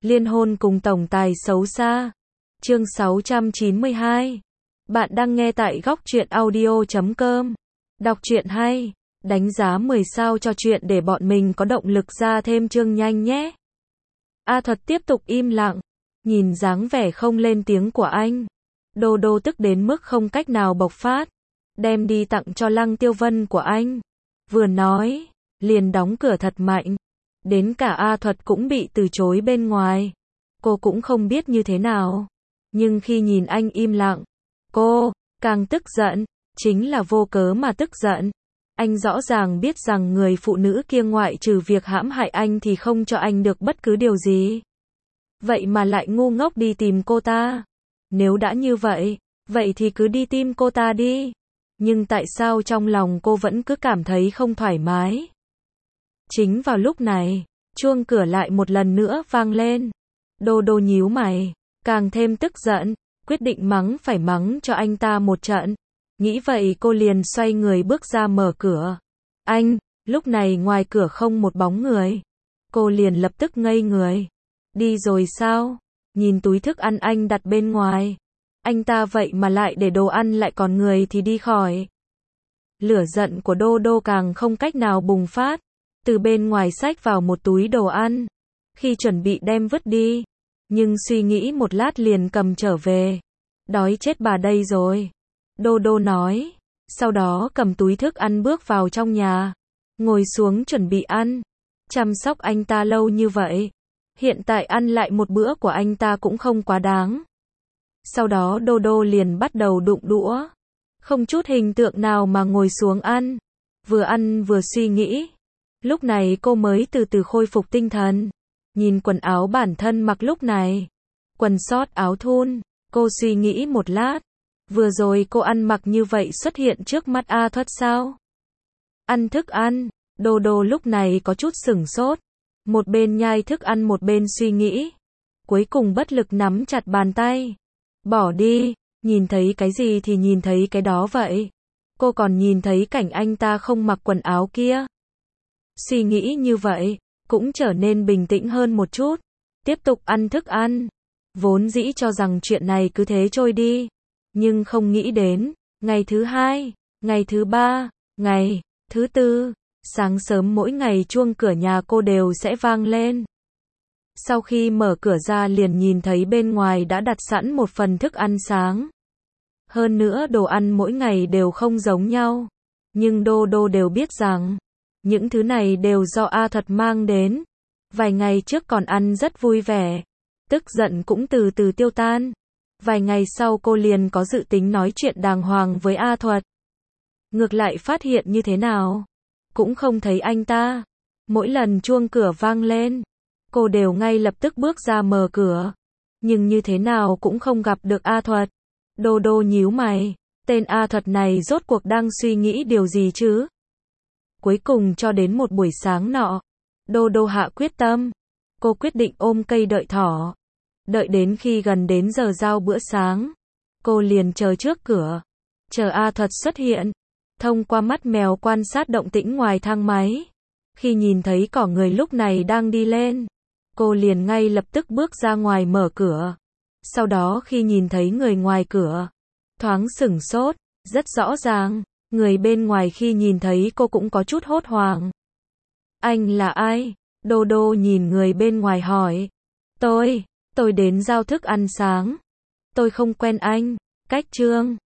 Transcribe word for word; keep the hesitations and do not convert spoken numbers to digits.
Liên hôn cùng tổng tài xấu xa. Chương sáu trăm chín mươi hai. Bạn đang nghe tại góc truyện audio chấm com. Đọc truyện hay, đánh giá mười sao cho truyện để bọn mình có động lực ra thêm chương nhanh nhé. A Thuật tiếp tục im lặng, nhìn dáng vẻ không lên tiếng của anh. Đô đô tức đến mức không cách nào bộc phát, đem đi tặng cho Lăng Tiêu Vân của anh. Vừa nói, liền đóng cửa thật mạnh. Đến cả A Thuật cũng bị từ chối bên ngoài. Cô cũng không biết như thế nào. Nhưng khi nhìn anh im lặng, cô càng tức giận, chính là vô cớ mà tức giận. Anh rõ ràng biết rằng người phụ nữ kia ngoại trừ việc hãm hại anh thì không cho anh được bất cứ điều gì. Vậy mà lại ngu ngốc đi tìm cô ta. Nếu đã như vậy, vậy thì cứ đi tìm cô ta đi. Nhưng tại sao trong lòng cô vẫn cứ cảm thấy không thoải mái? Chính vào lúc này, chuông cửa lại một lần nữa vang lên. Đô đô nhíu mày, càng thêm tức giận, quyết định mắng phải mắng cho anh ta một trận. Nghĩ vậy cô liền xoay người bước ra mở cửa. Anh, lúc này ngoài cửa không một bóng người. Cô liền lập tức ngây người. Đi rồi sao? Nhìn túi thức ăn anh đặt bên ngoài. Anh ta vậy mà lại để đồ ăn lại còn người thì đi khỏi. Lửa giận của Đô Đô càng không cách nào bùng phát. Từ bên ngoài xách vào một túi đồ ăn. Khi chuẩn bị đem vứt đi. Nhưng suy nghĩ một lát liền cầm trở về. Đói chết bà đây rồi. Đô Đô nói. Sau đó cầm túi thức ăn bước vào trong nhà. Ngồi xuống chuẩn bị ăn. Chăm sóc anh ta lâu như vậy. Hiện tại ăn lại một bữa của anh ta cũng không quá đáng. Sau đó Đô Đô liền bắt đầu đụng đũa. Không chút hình tượng nào mà ngồi xuống ăn. Vừa ăn vừa suy nghĩ. Lúc này cô mới từ từ khôi phục tinh thần. Nhìn quần áo bản thân mặc lúc này. Quần sót áo thun. Cô suy nghĩ một lát. Vừa rồi cô ăn mặc như vậy xuất hiện trước mắt A Thuật sao? Ăn thức ăn. Đô Đô lúc này có chút sửng sốt. Một bên nhai thức ăn một bên suy nghĩ. Cuối cùng bất lực nắm chặt bàn tay. Bỏ đi, nhìn thấy cái gì thì nhìn thấy cái đó vậy. Cô còn nhìn thấy cảnh anh ta không mặc quần áo kia. Suy nghĩ như vậy, cũng trở nên bình tĩnh hơn một chút. Tiếp tục ăn thức ăn. Vốn dĩ cho rằng chuyện này cứ thế trôi đi. Nhưng không nghĩ đến, ngày thứ hai, ngày thứ ba, ngày thứ tư, sáng sớm mỗi ngày chuông cửa nhà cô đều sẽ vang lên. Sau khi mở cửa ra liền nhìn thấy bên ngoài đã đặt sẵn một phần thức ăn sáng. Hơn nữa đồ ăn mỗi ngày đều không giống nhau. Nhưng Đô Đô đều biết rằng, những thứ này đều do A Thuật mang đến. Vài ngày trước còn ăn rất vui vẻ. Tức giận cũng từ từ tiêu tan. Vài ngày sau cô liền có dự tính nói chuyện đàng hoàng với A Thuật. Ngược lại phát hiện như thế nào? Cũng không thấy anh ta. Mỗi lần chuông cửa vang lên, cô đều ngay lập tức bước ra mở cửa. Nhưng như thế nào cũng không gặp được A Thuật. Đô Đô nhíu mày. Tên A Thuật này rốt cuộc đang suy nghĩ điều gì chứ? Cuối cùng cho đến một buổi sáng nọ, Đô Đô hạ quyết tâm. Cô quyết định ôm cây đợi thỏ. Đợi đến khi gần đến giờ giao bữa sáng, cô liền chờ trước cửa. Chờ A Thuật xuất hiện. Thông qua mắt mèo quan sát động tĩnh ngoài thang máy. Khi nhìn thấy có người lúc này đang đi lên, cô liền ngay lập tức bước ra ngoài mở cửa. Sau đó khi nhìn thấy người ngoài cửa, thoáng sửng sốt, rất rõ ràng, người bên ngoài khi nhìn thấy cô cũng có chút hốt hoảng. Anh là ai? Đô Đô nhìn người bên ngoài hỏi. Tôi, tôi đến giao thức ăn sáng. Tôi không quen anh. Cách Trương,